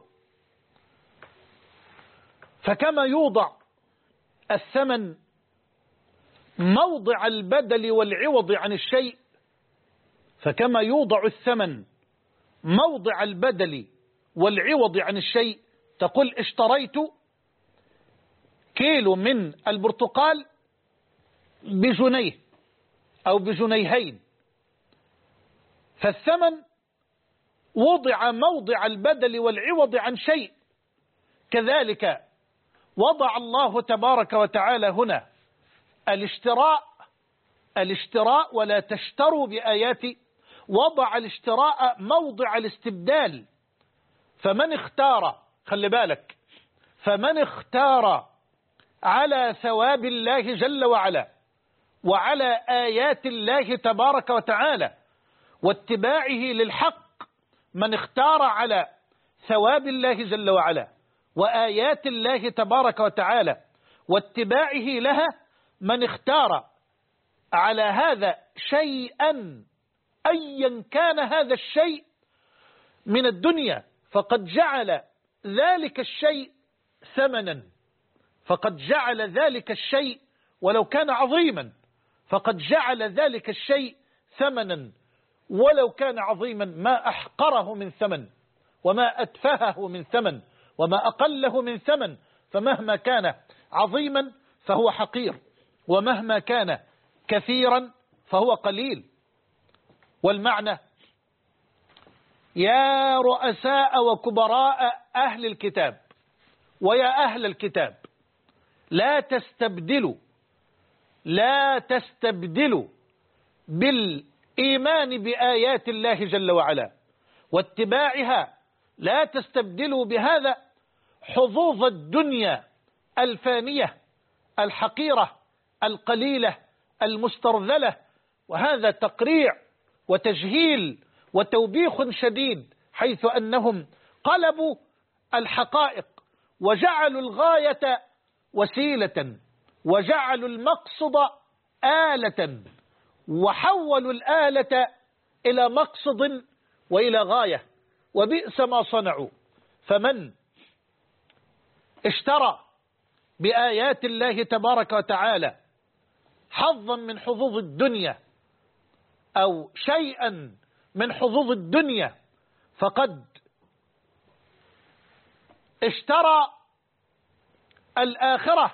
Speaker 1: فكما يوضع الثمن موضع البدل والعوض عن الشيء، فكما يوضع الثمن موضع البدل والعوض عن الشيء، تقول اشتريت كيلو من البرتقال بجنيه أو بجنيهين، فالثمن وضع موضع البدل والعوض عن شيء. كذلك وضع الله تبارك وتعالى هنا الاشتراء ولا تشتروا بآياتي، وضع الاشتراء موضع الاستبدال. فمن اختار، خلي بالك، فمن اختار على ثواب الله جل وعلا وعلى آيات الله تبارك وتعالى واتباعه للحق من اختار على ثواب الله جل وعلا وآيات الله تبارك وتعالى واتباعه لها من اختار على هذا شيئا أيا كان هذا الشيء من الدنيا فقد جعل ذلك الشيء ثمنا، فقد جعل ذلك الشيء ولو كان عظيما، فقد جعل ذلك الشيء ثمنا ولو كان عظيما، ما أحقره من ثمن وما أتفهه من ثمن وما أقله من ثمن، فمهما كان عظيما فهو حقير ومهما كان كثيرا فهو قليل. والمعنى يا رؤساء وكبراء أهل الكتاب ويا أهل الكتاب لا تستبدلوا بالإيمان بآيات الله جل وعلا واتباعها، لا تستبدلوا بهذا حظوظ الدنيا الفانية الحقيرة القليلة المسترذلة. وهذا تقريع وتجهيل وتوبيخ شديد، حيث أنهم قلبوا الحقائق وجعلوا الغاية وسيلة وجعلوا المقصد آلة وحولوا الآلة إلى مقصد وإلى غاية، وبئس ما صنعوا. فمن اشترى بآيات الله تبارك وتعالى حظا من حظوظ الدنيا أو شيئا من حظوظ الدنيا فقد اشترى الآخرة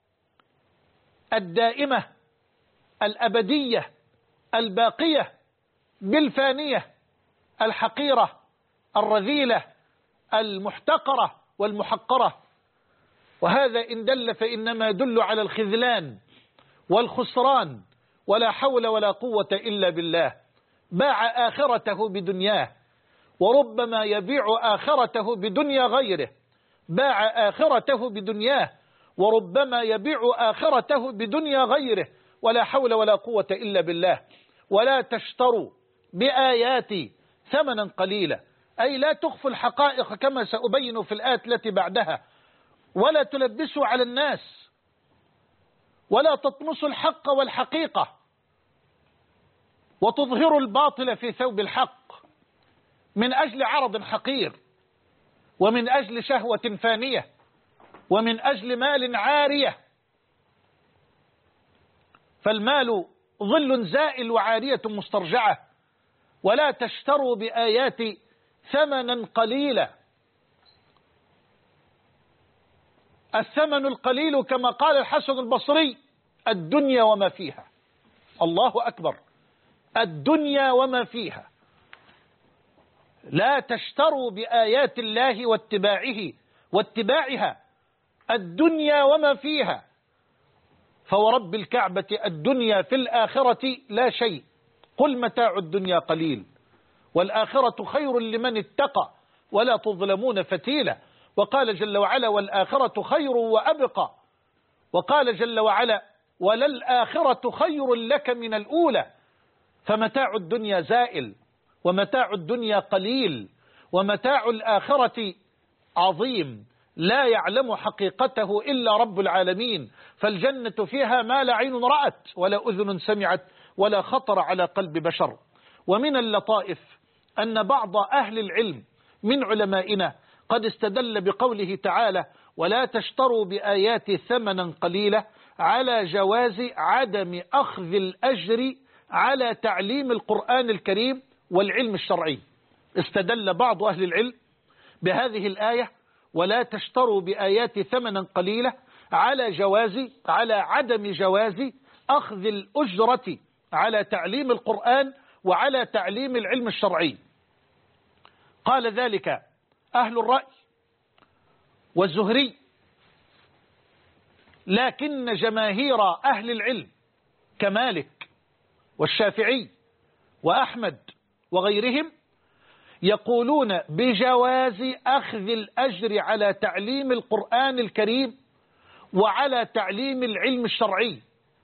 Speaker 1: الدائمة الأبدية الباقية بالفانية الحقيرة الرذيلة المحتقرة والمحقرة. وهذا إن دل فإنما يدل على الخذلان والخسران، ولا حول ولا قوة إلا بالله. باع آخرته بدنياه، وربما يبيع آخرته بدنيا غيره. باع آخرته بدنياه، وربما يبيع آخرته بدنيا غيره، ولا حول ولا قوة إلا بالله. ولا تشتروا بآياتي ثمنا قليلا، أي لا تخفوا الحقائق كما سأبين في الآيات التي بعدها، ولا تلبسوا على الناس، ولا تطمسوا الحق والحقيقة، وتظهروا الباطل في ثوب الحق من أجل عرض حقير، ومن أجل شهوة فانية، ومن أجل مال عارية. فالمال ظل زائل وعارية مسترجعة. ولا تشتروا بآياتي ثمنا قليلا. الثمن القليل كما قال الحسن البصري الدنيا وما فيها. الله أكبر، الدنيا وما فيها. لا تشتروا بآيات الله واتباعها الدنيا وما فيها، فورب الكعبة الدنيا في الآخرة لا شيء. قل متاع الدنيا قليل والآخرة خير لمن اتقى ولا تظلمون فتيلا. وقال جل وعلا والآخرة خير وأبقى. وقال جل وعلا وللآخرة خير لك من الأولى. فمتاع الدنيا زائل، ومتاع الدنيا قليل، ومتاع الآخرة عظيم لا يعلم حقيقته إلا رب العالمين. فالجنة فيها ما لا عين رأت ولا أذن سمعت ولا خطر على قلب بشر. ومن اللطائف أن بعض أهل العلم من علمائنا قد استدل بقوله تعالى ولا تشتروا بآياتي ثمنا قليلا على جواز عدم أخذ الأجر على تعليم القرآن الكريم والعلم الشرعي. استدل بعض أهل العلم بهذه الآية ولا تشتروا بآياتي ثمنا قليلا على عدم جواز أخذ الأجرة على تعليم القرآن وعلى تعليم العلم الشرعي. قال ذلك أهل الرأي والزهري، لكن جماهير أهل العلم كمالك والشافعي وأحمد وغيرهم يقولون بجواز أخذ الأجر على تعليم القرآن الكريم وعلى تعليم العلم الشرعي.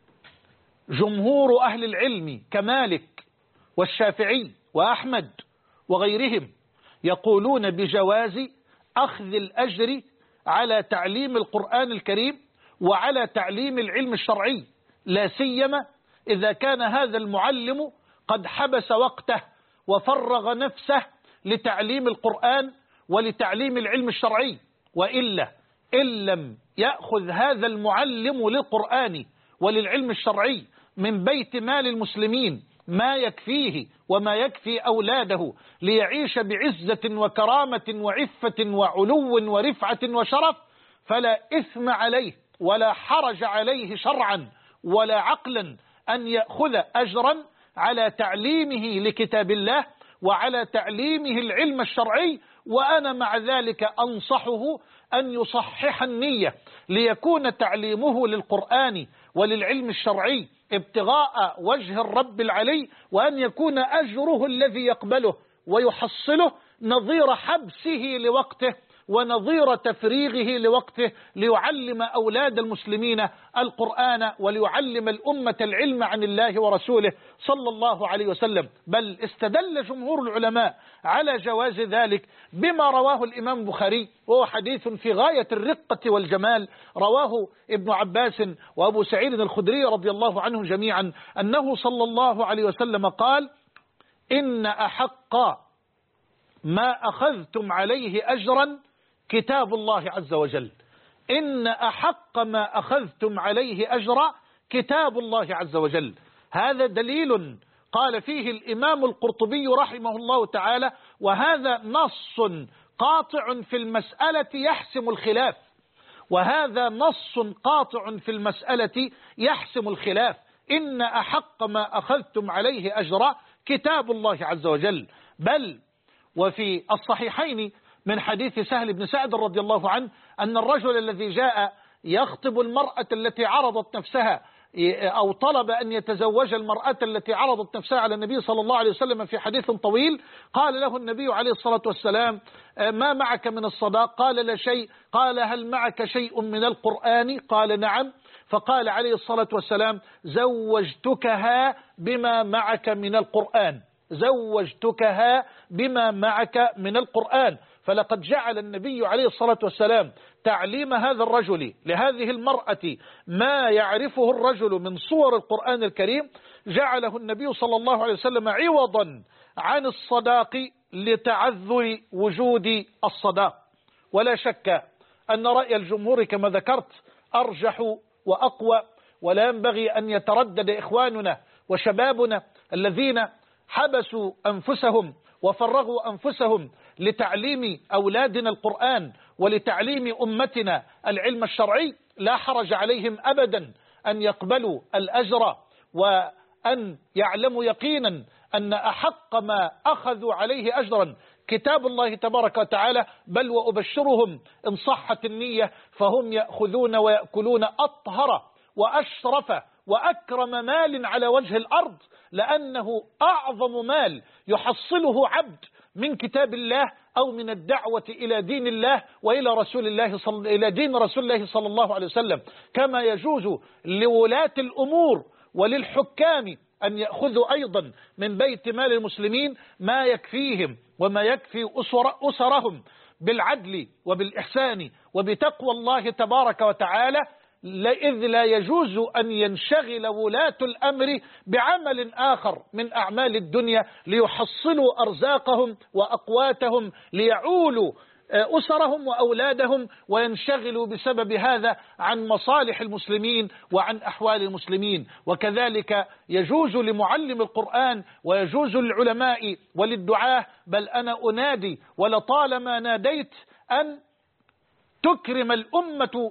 Speaker 1: جمهور أهل العلم كمالك والشافعي وأحمد وغيرهم يقولون بجواز أخذ الأجر على تعليم القرآن الكريم وعلى تعليم العلم الشرعي، لا سيما إذا كان هذا المعلم قد حبس وقته وفرغ نفسه لتعليم القرآن ولتعليم العلم الشرعي. وإلا إن لم يأخذ هذا المعلم للقرآن وللعلم الشرعي من بيت مال المسلمين ما يكفيه وما يكفي أولاده ليعيش بعزة وكرامة وعفة وعلو ورفعة وشرف، فلا إثم عليه ولا حرج عليه شرعا ولا عقلا أن يأخذ أجرا على تعليمه لكتاب الله وعلى تعليمه العلم الشرعي. وأنا مع ذلك أنصحه أن يصحح النية ليكون تعليمه للقرآن وللعلم الشرعي ابتغاء وجه الرب العلي، وأن يكون أجره الذي يقبله ويحصله نظير حبسه لوقته ونظير تفريغه لوقته ليعلم أولاد المسلمين القرآن وليعلم الأمة العلم عن الله ورسوله صلى الله عليه وسلم. بل استدل جمهور العلماء على جواز ذلك بما رواه الإمام البخاري، وهو حديث في غاية الرقة والجمال، رواه ابن عباس وأبو سعيد الخدري رضي الله عنهم جميعا أنه صلى الله عليه وسلم قال: إن أحق ما أخذتم عليه أجرا كتاب الله عز وجل. إن أحق ما أخذتم عليه أجرا كتاب الله عز وجل. هذا دليل قال فيه الإمام القرطبي رحمه الله تعالى: وهذا نص قاطع في المسألة يحسم الخلاف. وهذا نص قاطع في المسألة يحسم الخلاف. إن أحق ما أخذتم عليه أجرا كتاب الله عز وجل. بل وفي الصحيحين من حديث سهل بن سعد رضي الله عنه أن الرجل الذي جاء يخطب المرأة التي عرضت نفسها أو طلب أن يتزوج المرأة التي عرضت نفسها على النبي صلى الله عليه وسلم في حديث طويل، قال له النبي عليه الصلاة والسلام: ما معك من الصداق؟ قال: لا شيء. قال: هل معك شيء من القرآن؟ قال: نعم. فقال عليه الصلاة والسلام: زوجتكها بما معك من القرآن. زوجتكها بما معك من القرآن. فلقد جعل النبي عليه الصلاة والسلام تعليم هذا الرجل لهذه المرأة ما يعرفه الرجل من صور القرآن الكريم، جعله النبي صلى الله عليه وسلم عوضا عن الصداق لتعذر وجود الصداق. ولا شك أن رأي الجمهور كما ذكرت أرجح وأقوى، ولا ينبغي أن يتردد إخواننا وشبابنا الذين حبسوا أنفسهم وفرغوا أنفسهم لتعليم أولادنا القرآن ولتعليم أمتنا العلم الشرعي. لا حرج عليهم أبدا أن يقبلوا الأجر وأن يعلموا يقينا أن أحق ما أخذوا عليه أجرا كتاب الله تبارك وتعالى. بل وأبشرهم إن صحت النية فهم يأخذون ويأكلون أطهر وأشرف وأكرم مال على وجه الأرض، لأنه أعظم مال يحصله عبد من كتاب الله أو من الدعوة إلى دين الله وإلى إلى دين رسول الله صلى الله عليه وسلم. كما يجوز لولاة الأمور وللحكام أن يأخذوا أيضا من بيت مال المسلمين ما يكفيهم وما يكفي أسرهم بالعدل وبالإحسان وبتقوى الله تبارك وتعالى، إذ لا يجوز أن ينشغل ولاة الأمر بعمل آخر من أعمال الدنيا ليحصلوا أرزاقهم وأقواتهم ليعولوا أسرهم وأولادهم وينشغلوا بسبب هذا عن مصالح المسلمين وعن أحوال المسلمين. وكذلك يجوز لمعلم القرآن ويجوز للعلماء وللدعاة، بل أنا أنادي ولطالما ناديت أن تكرم الأمة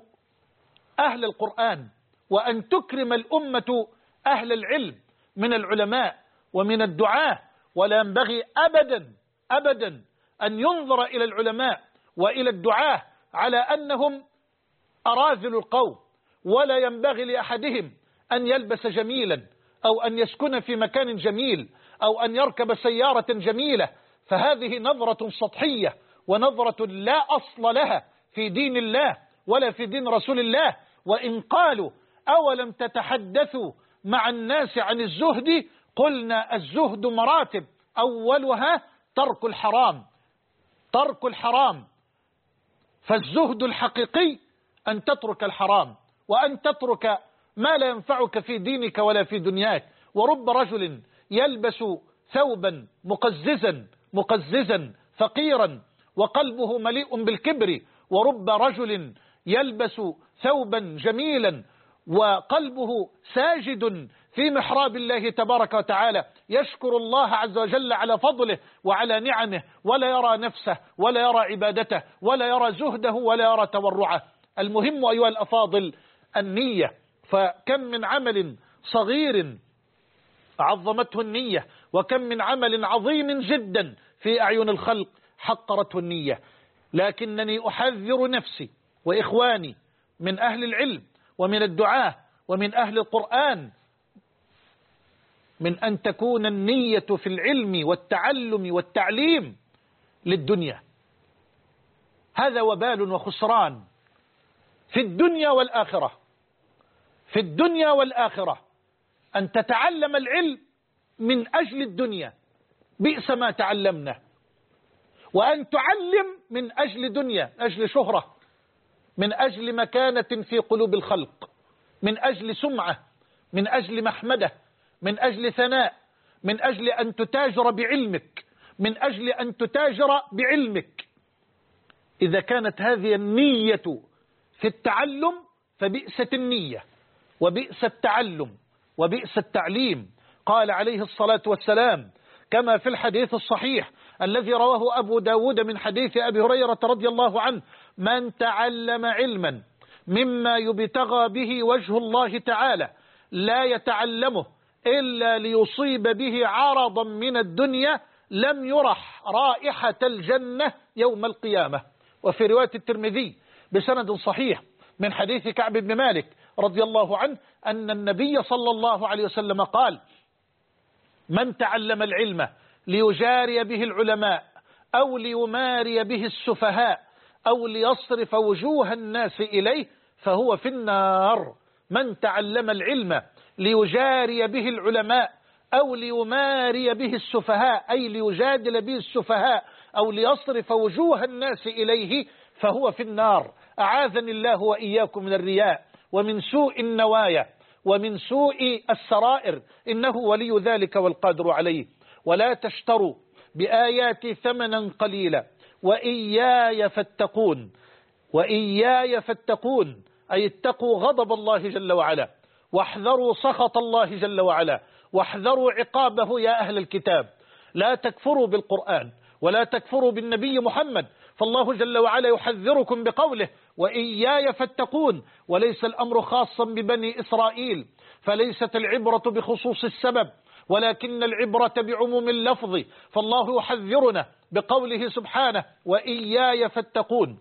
Speaker 1: أهل القرآن وأن تكرم الأمة أهل العلم من العلماء ومن الدعاة. ولا ينبغي أبدا أن ينظر إلى العلماء وإلى الدعاة على أنهم أراذل القوم، ولا ينبغي لأحدهم أن يلبس جميلا أو أن يسكن في مكان جميل أو أن يركب سيارة جميلة، فهذه نظرة سطحية ونظرة لا أصل لها في دين الله ولا في دين رسول الله وإن قالوا أولم تتحدثوا مع الناس عن الزهد قلنا الزهد مراتب، أولها ترك الحرام، ترك الحرام. فالزهد الحقيقي أن تترك الحرام، وأن تترك ما لا ينفعك في دينك ولا في دنياك. ورب رجل يلبس ثوبا مقززا فقيرا وقلبه مليء بالكبر، ورب رجل يلبس ثوبا جميلا وقلبه ساجد في محراب الله تبارك وتعالى يشكر الله عز وجل على فضله وعلى نعمه، ولا يرى نفسه ولا يرى عبادته ولا يرى زهده ولا يرى تورعه. المهم أيها الأفاضل النية، فكم من عمل صغير عظمته النية، وكم من عمل عظيم جدا في أعين الخلق حقرته النية. لكنني أحذر نفسي وإخواني من أهل العلم ومن الدعاة ومن أهل القرآن من أن تكون النية في العلم والتعلم والتعليم للدنيا. هذا وبال وخسران في الدنيا والآخرة، في الدنيا والآخرة. أن تتعلم العلم من أجل الدنيا بئس ما تعلمنا، وأن تعلم من أجل دنيا، أجل شهرة، من أجل مكانة في قلوب الخلق، من أجل سمعة، من أجل محمدة، من أجل ثناء، من أجل أن تتاجر بعلمك، من أجل أن تتاجر بعلمك. إذا كانت هذه النية في التعلم فبئست النية وبئس التعلم وبئس التعليم. قال عليه الصلاة والسلام كما في الحديث الصحيح الذي رواه أبو داود من حديث أبي هريرة رضي الله عنه: من تعلم علما مما يبتغى به وجه الله تعالى لا يتعلمه إلا ليصيب به عرضا من الدنيا لم يرح رائحة الجنة يوم القيامة. وفي رواية الترمذي بسند صحيح من حديث كعب بن مالك رضي الله عنه أن النبي صلى الله عليه وسلم قال: من تعلم العلم ليجاري به العلماء أو ليماري به السفهاء أو ليصرف وجوه الناس إليه فهو في النار. من تعلم العلم ليجاري به العلماء أو ليماري به السفهاء أي ليجادل به السفهاء أو ليصرف وجوه الناس إليه فهو في النار. أعاذني الله وإياكم من الرياء ومن سوء النوايا ومن سوء السرائر، إنه ولي ذلك والقادر عليه. ولا تشتروا بآياتي ثمنا قليلا وإياي فاتقون. وإياي فاتقون أي اتقوا غضب الله جل وعلا، واحذروا سخط الله جل وعلا، واحذروا عقابه يا أهل الكتاب. لا تكفروا بالقرآن ولا تكفروا بالنبي محمد، فالله جل وعلا يحذركم بقوله: وإياي فاتقون. وليس الأمر خاصا ببني إسرائيل، فليست العبرة بخصوص السبب ولكن العبرة بعموم اللفظ. فالله يحذرنا بقوله سبحانه: وإياي فاتقون.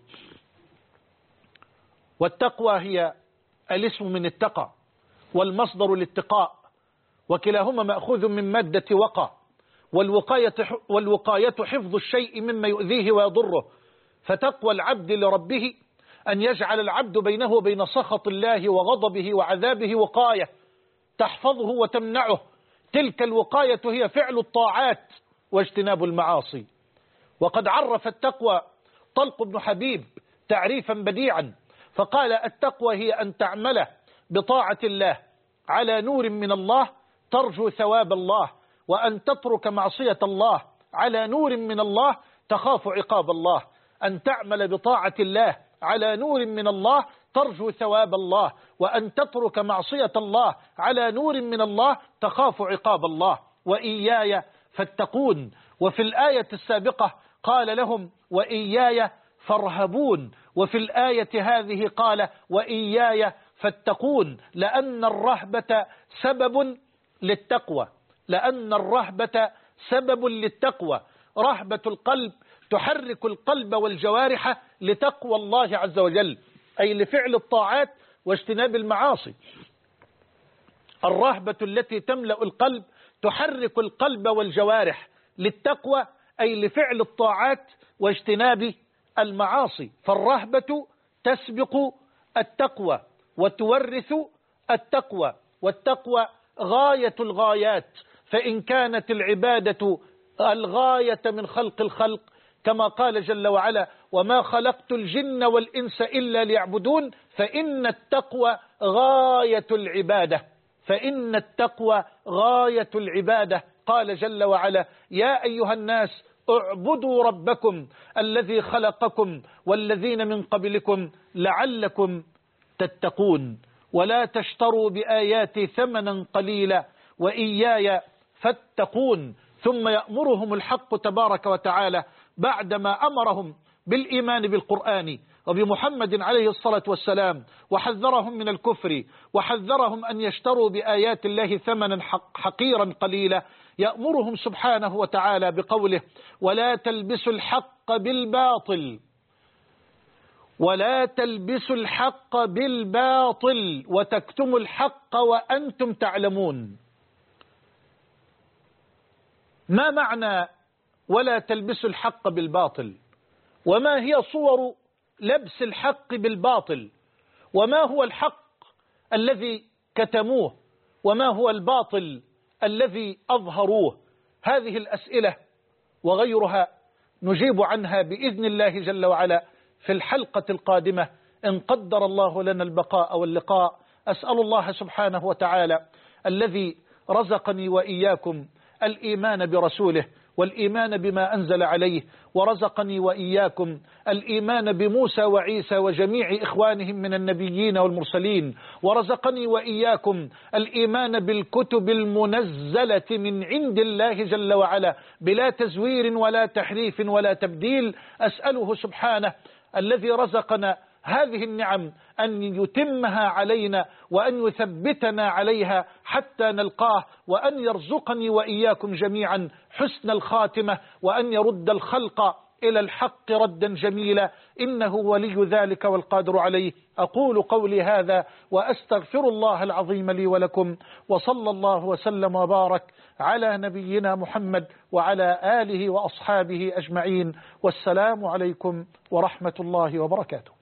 Speaker 1: والتقوى هي الاسم من اتقى والمصدر الاتقاء، وكلاهما مأخوذ من مادة وقى. والوقاية حفظ الشيء مما يؤذيه ويضره. فتقوى العبد لربه أن يجعل العبد بينه وبين سخط الله وغضبه وعذابه وقاية تحفظه وتمنعه. تلك الوقاية هي فعل الطاعات واجتناب المعاصي. وقد عرف التقوى طلق بن حبيب تعريفا بديعا فقال: التقوى هي أن تعمل بطاعة الله على نور من الله ترجو ثواب الله، وأن تترك معصية الله على نور من الله تخاف عقاب الله. أن تعمل بطاعة الله على نور من الله ترجو ثواب الله، وأن تترك معصية الله على نور من الله تخاف عقاب الله. وإياي فاتقون. وفي الآية السابقة قال لهم: وإياي فارهبون. وفي الآية هذه قال: وإياي فاتقون، لأن الرهبة سبب للتقوى، لأن الرهبة سبب للتقوى. رهبة القلب تحرك القلب والجوارح لتقوى الله عز وجل، أي لفعل الطاعات واجتناب المعاصي. الرهبة التي تملأ القلب تحرك القلب والجوارح للتقوى، أي لفعل الطاعات واجتناب المعاصي. فالرهبة تسبق التقوى، وتورث التقوى، والتقوى غاية الغايات، فإن كانت العبادة الغاية من خلق الخلق كما قال جل وعلا وما خلقت الجن والإنس إلا ليعبدون، فإن التقوى غاية العبادة، فإن التقوى غاية العبادة. قال جل وعلا يا أيها الناس اعبدوا ربكم الذي خلقكم والذين من قبلكم لعلكم تتقون ولا تشتروا بآياتي ثمنا قليلا وإياي فاتقون. ثم يأمرهم الحق تبارك وتعالى بعدما أمرهم بالإيمان بالقرآن وبمحمد عليه الصلاة والسلام وحذرهم من الكفر وحذرهم أن يشتروا بآيات الله ثمنا حقيرا قليلا، يأمرهم سبحانه وتعالى بقوله ولا تلبسوا الحق بالباطل ولا تلبسوا الحق بالباطل وتكتموا الحق وأنتم تعلمون. ما معنى ولا تلبسوا الحق بالباطل؟ وما هي صور لبس الحق بالباطل؟ وما هو الحق الذي كتموه؟ وما هو الباطل الذي أظهروه؟ هذه الأسئلة وغيرها نجيب عنها بإذن الله جل وعلا في الحلقة القادمة إن قدر الله لنا البقاء واللقاء. أسأل الله سبحانه وتعالى الذي رزقني وإياكم الإيمان برسوله والإيمان بما أنزل عليه، ورزقني وإياكم الإيمان بموسى وعيسى وجميع إخوانهم من النبيين والمرسلين، ورزقني وإياكم الإيمان بالكتب المنزلة من عند الله جل وعلا بلا تزوير ولا تحريف ولا تبديل. أسأله سبحانه الذي رزقنا هذه النعم أن يتمها علينا وأن يثبتنا عليها حتى نلقاه، وأن يرزقني وإياكم جميعا حسن الخاتمة، وأن يرد الخلق إلى الحق ردا جميلا، إنه ولي ذلك والقادر عليه. أقول قولي هذا وأستغفر الله العظيم لي ولكم، وصلى الله وسلم وبارك على نبينا محمد وعلى آله وأصحابه أجمعين، والسلام عليكم ورحمة الله وبركاته.